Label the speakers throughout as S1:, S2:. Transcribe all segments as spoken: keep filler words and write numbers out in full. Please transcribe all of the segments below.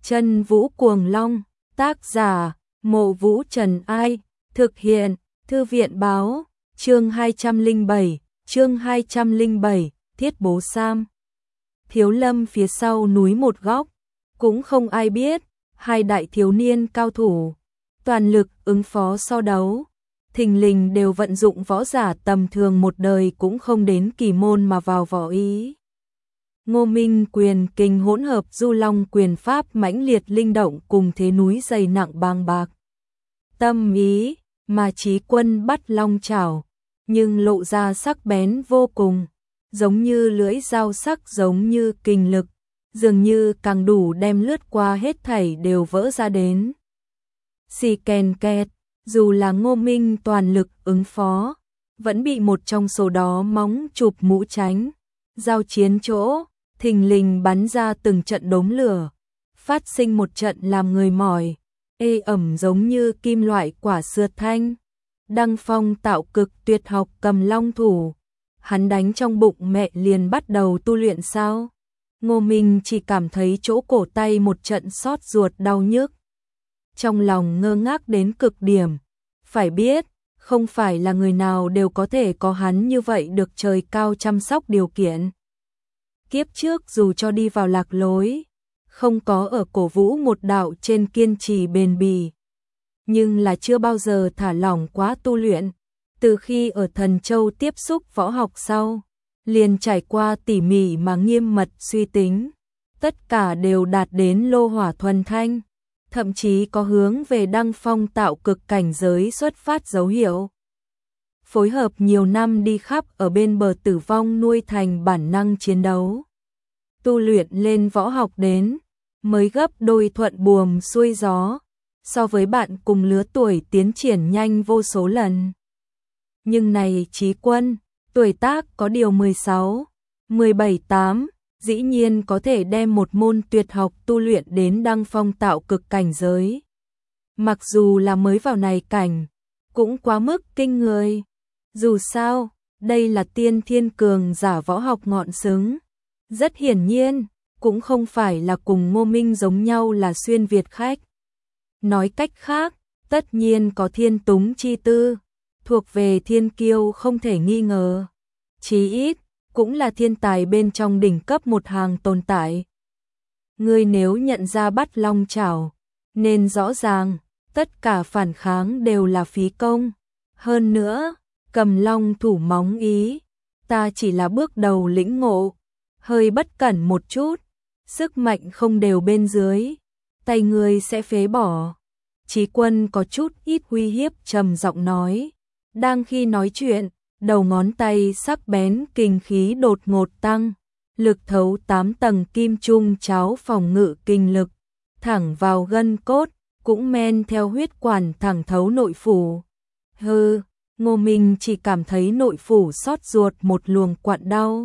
S1: Chân Vũ Cuồng Long, tác giả, Mộ Vũ Trần Ai, thực hiện, Thư viện báo, chương hai trăm lẻ bảy, chương hai trăm lẻ bảy, Thiết Bố Sam. Thiếu Lâm phía sau núi một góc, cũng không ai biết, hai đại thiếu niên cao thủ, toàn lực ứng phó so đấu, thình lình đều vận dụng võ giả tầm thường một đời cũng không đến kỳ môn mà vào võ ý. Ngô Minh quyền kinh hỗn hợp Du Long quyền pháp mãnh liệt linh động cùng thế núi dày nặng bàng bạc. Tâm ý, mà Chí Quân bắt long chảo, nhưng lộ ra sắc bén vô cùng, giống như lưỡi dao sắc, giống như kình lực, dường như càng đủ đem lướt qua hết thảy đều vỡ ra đến. Xì kèn kẹt, dù là Ngô Minh toàn lực ứng phó, vẫn bị một trong số đó móng chụp mũ tránh, giao chiến chỗ, thình lình bắn ra từng trận đốm lửa, phát sinh một trận làm người mỏi, ê ẩm giống như kim loại quả sượt thanh. Đăng Phong tạo cực tuyệt học cầm long thủ, hắn đánh trong bụng mẹ liền bắt đầu tu luyện sao? Ngô Minh chỉ cảm thấy chỗ cổ tay một trận xót ruột đau nhức. Trong lòng ngơ ngác đến cực điểm, phải biết, không phải là người nào đều có thể có hắn như vậy được trời cao chăm sóc điều kiện. Kiếp trước dù cho đi vào lạc lối, không có ở cổ vũ một đạo trên kiên trì bền bỉ, nhưng là chưa bao giờ thả lỏng quá tu luyện. Từ khi ở Thần Châu tiếp xúc võ học sau, liền trải qua tỉ mỉ mà nghiêm mật suy tính, tất cả đều đạt đến lô hỏa thuần thanh, thậm chí có hướng về Đăng Phong tạo cực cảnh giới xuất phát dấu hiệu. Phối hợp nhiều năm đi khắp ở bên bờ tử vong nuôi thành bản năng chiến đấu. Tu luyện lên võ học đến, mới gấp đôi thuận buồm xuôi gió, so với bạn cùng lứa tuổi tiến triển nhanh vô số lần. Nhưng này Chí Quân, tuổi tác có điều mười sáu, mười bảy tám, dĩ nhiên có thể đem một môn tuyệt học tu luyện đến Đăng Phong tạo cực cảnh giới. Mặc dù là mới vào này cảnh, cũng quá mức kinh người. Dù sao, đây là tiên thiên cường giả võ học ngọn xứng. Rất hiển nhiên, cũng không phải là cùng Ngô Minh giống nhau là xuyên Việt khách. Nói cách khác, tất nhiên có thiên túng chi tư, thuộc về thiên kiêu không thể nghi ngờ. Chí ít, cũng là thiên tài bên trong đỉnh cấp một hàng tồn tại. Ngươi nếu nhận ra bắt long chảo, nên rõ ràng, tất cả phản kháng đều là phí công. Hơn nữa, cầm long thủ móng ý, ta chỉ là bước đầu lĩnh ngộ, hơi bất cẩn một chút, sức mạnh không đều bên dưới, tay ngươi sẽ phế bỏ. Chí Quân có chút ít uy hiếp trầm giọng nói. Đang khi nói chuyện, đầu ngón tay sắc bén kinh khí đột ngột tăng, lực thấu tám tầng kim trung cháo phòng ngự kinh lực, thẳng vào gân cốt, cũng men theo huyết quản thẳng thấu nội phủ. Hừ, Ngô Minh chỉ cảm thấy nội phủ xót ruột một luồng quặn đau.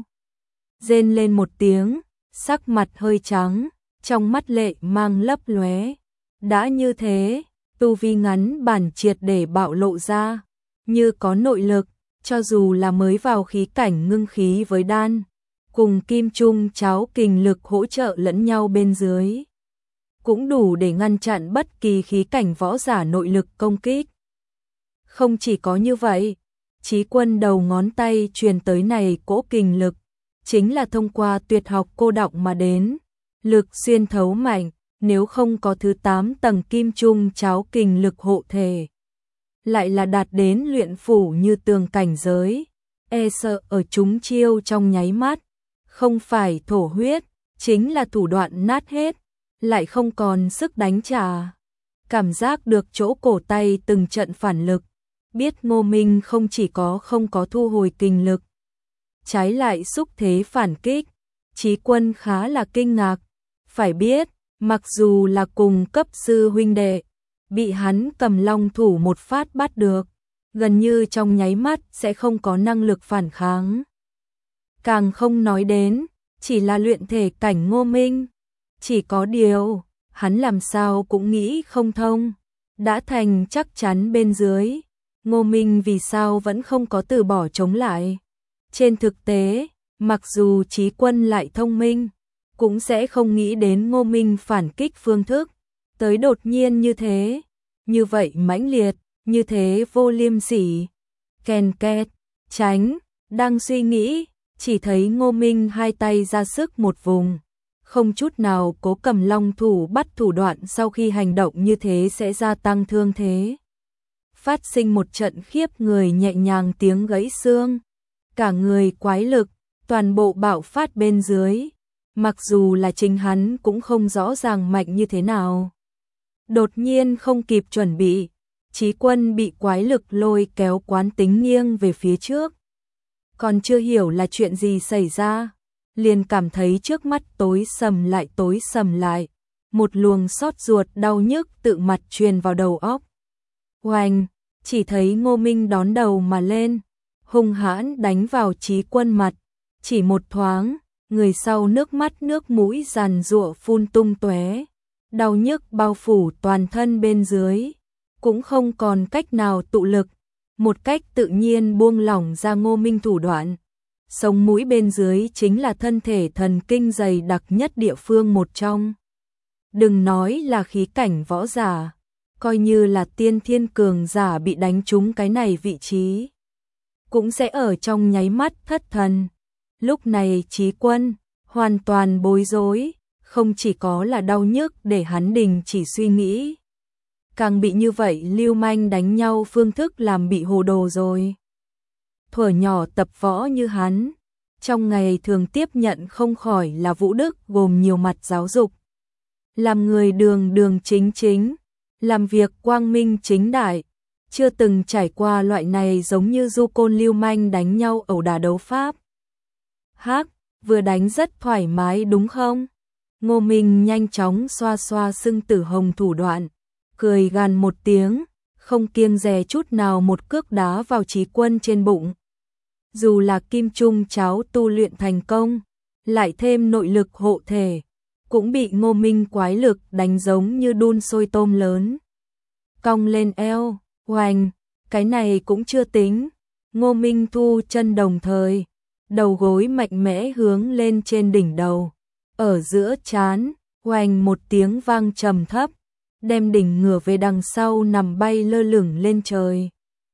S1: Rên lên một tiếng, sắc mặt hơi trắng, trong mắt lệ mang lấp lóe. Đã như thế, tu vi ngắn bản triệt để bạo lộ ra, như có nội lực, cho dù là mới vào khí cảnh ngưng khí với đan, cùng kim trung cháo kình lực hỗ trợ lẫn nhau bên dưới, cũng đủ để ngăn chặn bất kỳ khí cảnh võ giả nội lực công kích. Không chỉ có như vậy, Chí Quân đầu ngón tay truyền tới này cỗ kình lực, chính là thông qua tuyệt học cô đọng mà đến, lực xuyên thấu mạnh, nếu không có thứ tám tầng kim trung cháo kình lực hộ thể, lại là đạt đến luyện phủ như tường cảnh giới, e sợ ở chúng chiêu trong nháy mắt, không phải thổ huyết, chính là thủ đoạn nát hết, lại không còn sức đánh trả. Cảm giác được chỗ cổ tay từng trận phản lực, biết Ngô Minh không chỉ có không có thu hồi kình lực, trái lại xúc thế phản kích, Chí Quân khá là kinh ngạc, phải biết, mặc dù là cùng cấp sư huynh đệ, bị hắn cầm long thủ một phát bắt được, gần như trong nháy mắt sẽ không có năng lực phản kháng. Càng không nói đến, chỉ là luyện thể cảnh Ngô Minh. Chỉ có điều, hắn làm sao cũng nghĩ không thông, đã thành chắc chắn bên dưới, Ngô Minh vì sao vẫn không có từ bỏ chống lại. Trên thực tế, mặc dù Chí Quân lại thông minh, cũng sẽ không nghĩ đến Ngô Minh phản kích phương thức, tới đột nhiên như thế, như vậy mãnh liệt, như thế vô liêm sỉ. Ken két, tránh, đang suy nghĩ, chỉ thấy Ngô Minh hai tay ra sức một vùng, không chút nào cố cầm long thủ bắt thủ đoạn sau khi hành động như thế sẽ gia tăng thương thế. Phát sinh một trận khiếp người nhẹ nhàng tiếng gãy xương, cả người quái lực, toàn bộ bạo phát bên dưới, mặc dù là chính hắn cũng không rõ ràng mạnh như thế nào. Đột nhiên không kịp chuẩn bị, Chí Quân bị quái lực lôi kéo quán tính nghiêng về phía trước. Còn chưa hiểu là chuyện gì xảy ra, liền cảm thấy trước mắt tối sầm lại tối sầm lại, một luồng xót ruột đau nhức tự mặt truyền vào đầu óc. Oanh, chỉ thấy Ngô Minh đón đầu mà lên, hung hãn đánh vào Chí Quân mặt, chỉ một thoáng, người sau nước mắt nước mũi giàn giụa phun tung tóe, đau nhức bao phủ toàn thân bên dưới, cũng không còn cách nào tụ lực, một cách tự nhiên buông lỏng ra Ngô Minh thủ đoạn. Sống mũi bên dưới chính là thân thể thần kinh dày đặc nhất địa phương một trong. Đừng nói là khí cảnh võ giả, coi như là tiên thiên cường giả bị đánh trúng cái này vị trí, cũng sẽ ở trong nháy mắt thất thần. Lúc này Chí Quân hoàn toàn bối rối, không chỉ có là đau nhức để hắn đình chỉ suy nghĩ, càng bị như vậy lưu manh đánh nhau phương thức làm bị hồ đồ rồi. Thuở nhỏ tập võ như hắn, trong ngày thường tiếp nhận không khỏi là vũ đức gồm nhiều mặt giáo dục. Làm người đường đường chính chính, làm việc quang minh chính đại, chưa từng trải qua loại này giống như du côn lưu manh đánh nhau ẩu đả đấu pháp. Hắc, vừa đánh rất thoải mái đúng không? Ngô Minh nhanh chóng xoa xoa sưng tử hồng thủ đoạn, cười gằn một tiếng, không kiêng dè chút nào một cước đá vào Chí Quân trên bụng. Dù là kim trung cháo tu luyện thành công, lại thêm nội lực hộ thể, cũng bị Ngô Minh quái lực đánh giống như đun sôi tôm lớn. Cong lên eo, oanh, cái này cũng chưa tính. Ngô Minh thu chân đồng thời, đầu gối mạnh mẽ hướng lên trên đỉnh đầu, ở giữa trán, oanh một tiếng vang trầm thấp, đem đỉnh ngửa về đằng sau nằm bay lơ lửng lên trời.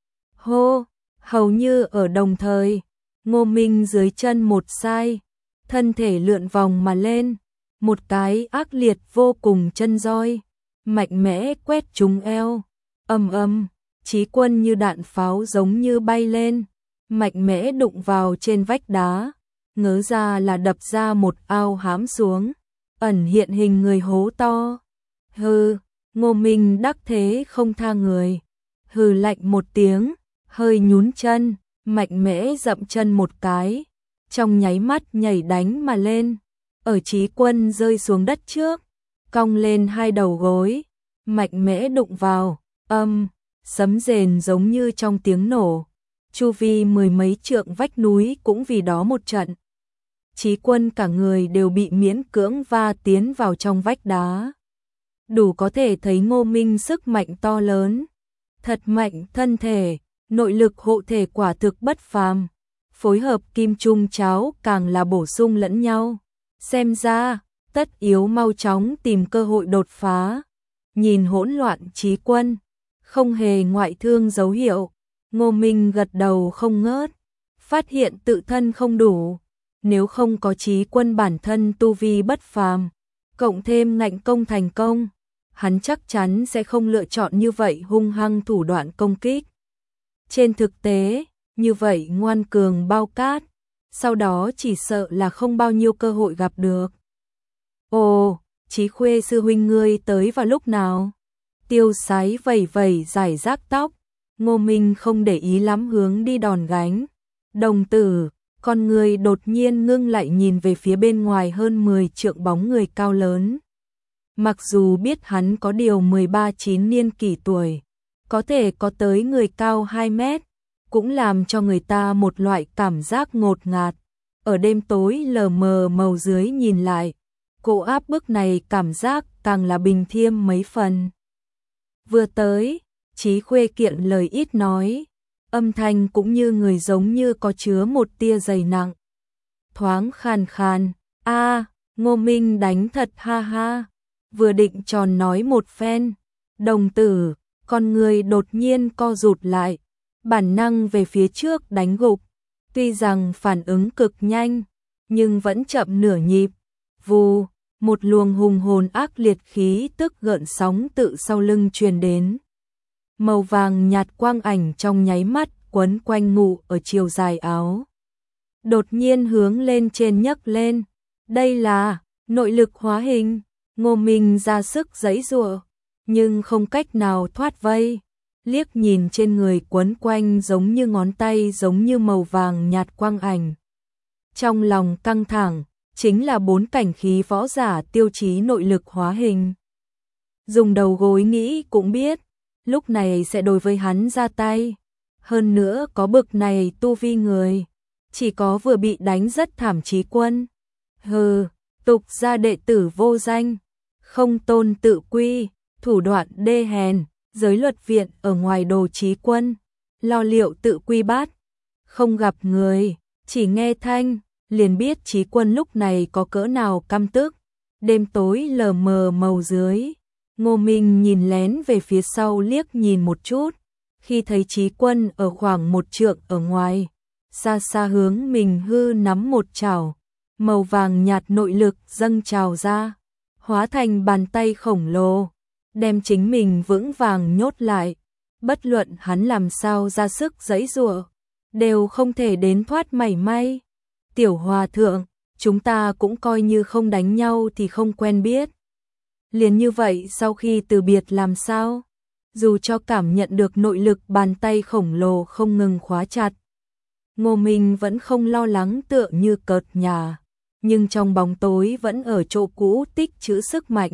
S1: Hô, hầu như ở đồng thời, Ngô Minh dưới chân một sai, thân thể lượn vòng mà lên, một cái ác liệt vô cùng chân roi, mạnh mẽ quét trúng eo, ầm ầm, Chí Quân như đạn pháo giống như bay lên, mạnh mẽ đụng vào trên vách đá, ngớ ra là đập ra một ao hám xuống, ẩn hiện hình người hố to. Hừ, Ngô Minh đắc thế không tha người, hừ lạnh một tiếng, hơi nhún chân, mạnh mẽ dậm chân một cái, trong nháy mắt nhảy đánh mà lên, ở Chí Quân rơi xuống đất trước, cong lên hai đầu gối, mạnh mẽ đụng vào, âm, sấm rền giống như trong tiếng nổ, chu vi mười mấy trượng vách núi cũng vì đó một trận. Chí Quân cả người đều bị miễn cưỡng va tiến vào trong vách đá. Đủ có thể thấy Ngô Minh sức mạnh to lớn, thật mạnh thân thể, nội lực hộ thể quả thực bất phàm, phối hợp kim trung cháo càng là bổ sung lẫn nhau. Xem ra, tất yếu mau chóng tìm cơ hội đột phá. Nhìn hỗn loạn Chí Quân, không hề ngoại thương dấu hiệu, Ngô Minh gật đầu không ngớt, phát hiện tự thân không đủ, nếu không có Chí Quân bản thân tu vi bất phàm, cộng thêm ngạnh công thành công, hắn chắc chắn sẽ không lựa chọn như vậy hung hăng thủ đoạn công kích. Trên thực tế, như vậy ngoan cường bao cát, sau đó chỉ sợ là không bao nhiêu cơ hội gặp được. Ồ, Chí Khuê sư huynh ngươi tới vào lúc nào? Tiêu Sái vẩy vẩy giải rác tóc, Ngô Minh không để ý lắm hướng đi đòn gánh. Đồng tử, con người đột nhiên ngưng lại nhìn về phía bên ngoài hơn mười trượng bóng người cao lớn. Mặc dù biết hắn có điều mười ba chín niên kỷ tuổi, có thể có tới người cao hai mét, cũng làm cho người ta một loại cảm giác ngột ngạt. Ở đêm tối lờ mờ màu dưới nhìn lại, cô áp bức này cảm giác càng là bình thiêm mấy phần. Vừa tới, Chí Khuê kiện lời ít nói, âm thanh cũng như người giống như có chứa một tia dày nặng. Thoáng khàn khàn, a Ngô Minh đánh thật ha ha, vừa định tròn nói một phen, đồng tử, con người đột nhiên co rụt lại, bản năng về phía trước đánh gục, tuy rằng phản ứng cực nhanh, nhưng vẫn chậm nửa nhịp, vù, một luồng hùng hồn ác liệt khí tức gợn sóng tự sau lưng truyền đến. Màu vàng nhạt quang ảnh trong nháy mắt quấn quanh ngụ ở chiều dài áo. Đột nhiên hướng lên trên nhấc lên, đây là nội lực hóa hình. Ngô Minh ra sức giãy giụa, nhưng không cách nào thoát vây. Liếc nhìn trên người quấn quanh giống như ngón tay giống như màu vàng nhạt quang ảnh. Trong lòng căng thẳng, chính là bốn cảnh khí võ giả tiêu chí nội lực hóa hình. Dùng đầu gối nghĩ cũng biết, lúc này sẽ đối với hắn ra tay. Hơn nữa có bực này tu vi người, chỉ có vừa bị đánh rất thảm Chí Quân. Hừ, tục gia đệ tử vô danh, không tôn tự quy, thủ đoạn đê hèn, giới luật viện ở ngoài đồ Chí Quân, lo liệu tự quy bát. Không gặp người, chỉ nghe thanh, liền biết Chí Quân lúc này có cỡ nào căm tức. Đêm tối lờ mờ màu dưới, Ngô Minh nhìn lén về phía sau liếc nhìn một chút, khi thấy Chí Quân ở khoảng một trượng ở ngoài, xa xa hướng mình hư nắm một chảo, màu vàng nhạt nội lực dâng trào ra, hóa thành bàn tay khổng lồ, đem chính mình vững vàng nhốt lại, bất luận hắn làm sao ra sức giãy giụa, đều không thể đến thoát mảy may. Tiểu hòa thượng, chúng ta cũng coi như không đánh nhau thì không quen biết. Liền như vậy sau khi từ biệt làm sao? Dù cho cảm nhận được nội lực bàn tay khổng lồ không ngừng khóa chặt, Ngô Minh vẫn không lo lắng tựa như cợt nhả, nhưng trong bóng tối vẫn ở chỗ cũ tích trữ sức mạnh.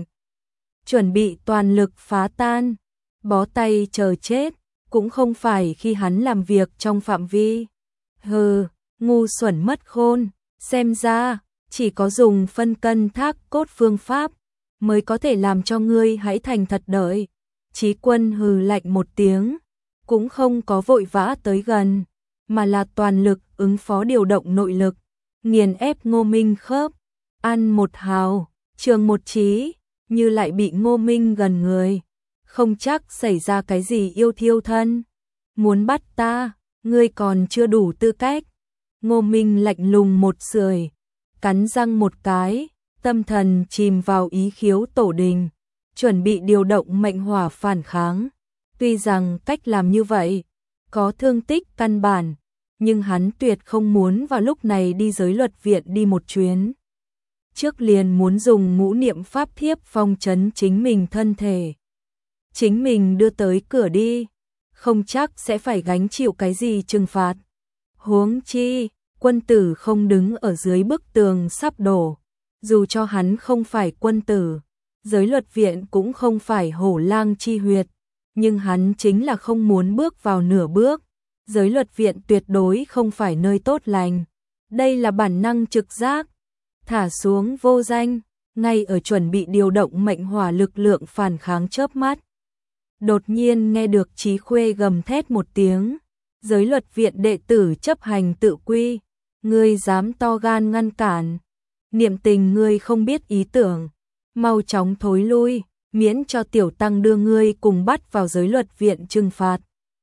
S1: Chuẩn bị toàn lực phá tan, bó tay chờ chết, cũng không phải khi hắn làm việc trong phạm vi. Hừ, ngu xuẩn mất khôn, xem ra, chỉ có dùng phân cân thác cốt phương pháp, mới có thể làm cho ngươi hãy thành thật đợi. Chí Quân hừ lạnh một tiếng, cũng không có vội vã tới gần, mà là toàn lực ứng phó điều động nội lực, nghiền ép Ngô Minh khớp, ăn một hào, trường một trí, như lại bị Ngô Minh gần người, không chắc xảy ra cái gì yêu thiêu thân. Muốn bắt ta, ngươi còn chưa đủ tư cách. Ngô Minh lạnh lùng một sưởi, cắn răng một cái, tâm thần chìm vào ý khiếu tổ đình, chuẩn bị điều động mệnh hỏa phản kháng. Tuy rằng cách làm như vậy có thương tích căn bản, nhưng hắn tuyệt không muốn vào lúc này đi giới luật viện đi một chuyến. Trước liền muốn dùng ngũ niệm pháp thiếp phong trấn chính mình thân thể. Chính mình đưa tới cửa đi, không chắc sẽ phải gánh chịu cái gì trừng phạt. Huống chi, quân tử không đứng ở dưới bức tường sắp đổ. Dù cho hắn không phải quân tử, giới luật viện cũng không phải hổ lang chi huyệt, nhưng hắn chính là không muốn bước vào nửa bước. Giới luật viện tuyệt đối không phải nơi tốt lành. Đây là bản năng trực giác. Thả xuống vô danh, ngay ở chuẩn bị điều động mệnh hỏa lực lượng phản kháng chớp mắt. Đột nhiên nghe được Chí Khuê gầm thét một tiếng. Giới luật viện đệ tử chấp hành tự quy. Ngươi dám to gan ngăn cản. Niệm tình ngươi không biết ý tưởng. Mau chóng thối lui, miễn cho tiểu tăng đưa ngươi cùng bắt vào giới luật viện trừng phạt.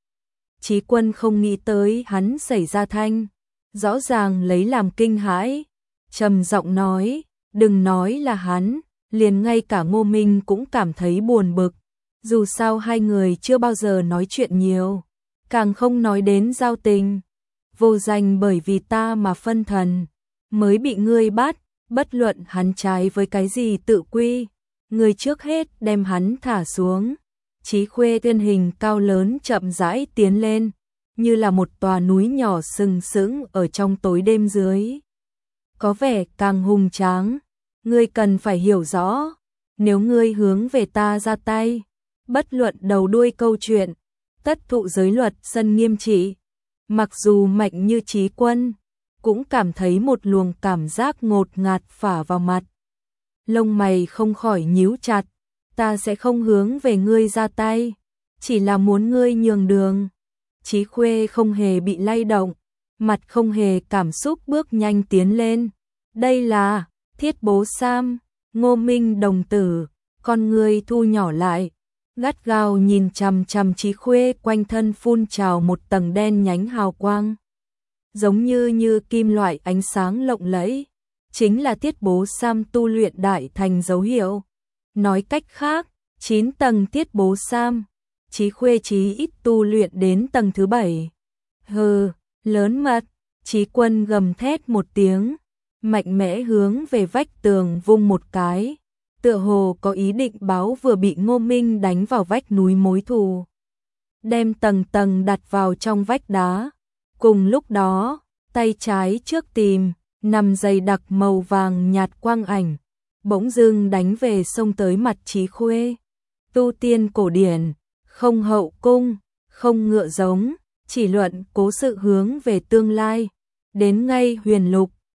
S1: Chí Quân không nghĩ tới hắn xảy ra thanh, rõ ràng lấy làm kinh hãi, trầm giọng nói, đừng nói là hắn, liền ngay cả Ngô Minh cũng cảm thấy buồn bực, dù sao hai người chưa bao giờ nói chuyện nhiều, càng không nói đến giao tình. Vô danh bởi vì ta mà phân thần, mới bị ngươi bắt, bất luận hắn trái với cái gì tự quy, ngươi trước hết đem hắn thả xuống. Chí Khuê thân hình cao lớn chậm rãi tiến lên, như là một tòa núi nhỏ sừng sững ở trong tối đêm dưới. Có vẻ càng hùng tráng, ngươi cần phải hiểu rõ, nếu ngươi hướng về ta ra tay, bất luận đầu đuôi câu chuyện, tất thụ giới luật sân nghiêm trị. Mặc dù mạnh như Chí Quân, cũng cảm thấy một luồng cảm giác ngột ngạt phả vào mặt. Lông mày không khỏi nhíu chặt. Ta sẽ không hướng về ngươi ra tay, chỉ là muốn ngươi nhường đường. Chí Khuê không hề bị lay động, mặt không hề cảm xúc bước nhanh tiến lên. Đây là Thiết Bố Sam, Ngô Minh đồng tử, con người thu nhỏ lại, gắt gao nhìn chằm chằm Chí Khuê, quanh thân phun trào một tầng đen nhánh hào quang, giống như như kim loại ánh sáng lộng lẫy, chính là Thiết Bố Sam tu luyện đại thành dấu hiệu. Nói cách khác, chín tầng Thiết Bố Sam, Chí Khuê chí ít tu luyện đến tầng thứ bảy. Hừ, lớn mật, Chí Quân gầm thét một tiếng, mạnh mẽ hướng về vách tường vung một cái, tựa hồ có ý định báo vừa bị Ngô Minh đánh vào vách núi mối thù, đem tầng tầng đặt vào trong vách đá. Cùng lúc đó, tay trái trước tìm, nằm dày đặc màu vàng nhạt quang ảnh, bỗng dưng đánh về xông tới mặt Chí Khuê. Tu tiên cổ điển, không hậu cung, không ngựa giống, chỉ luận cố sự hướng về tương lai, đến ngay huyền lục,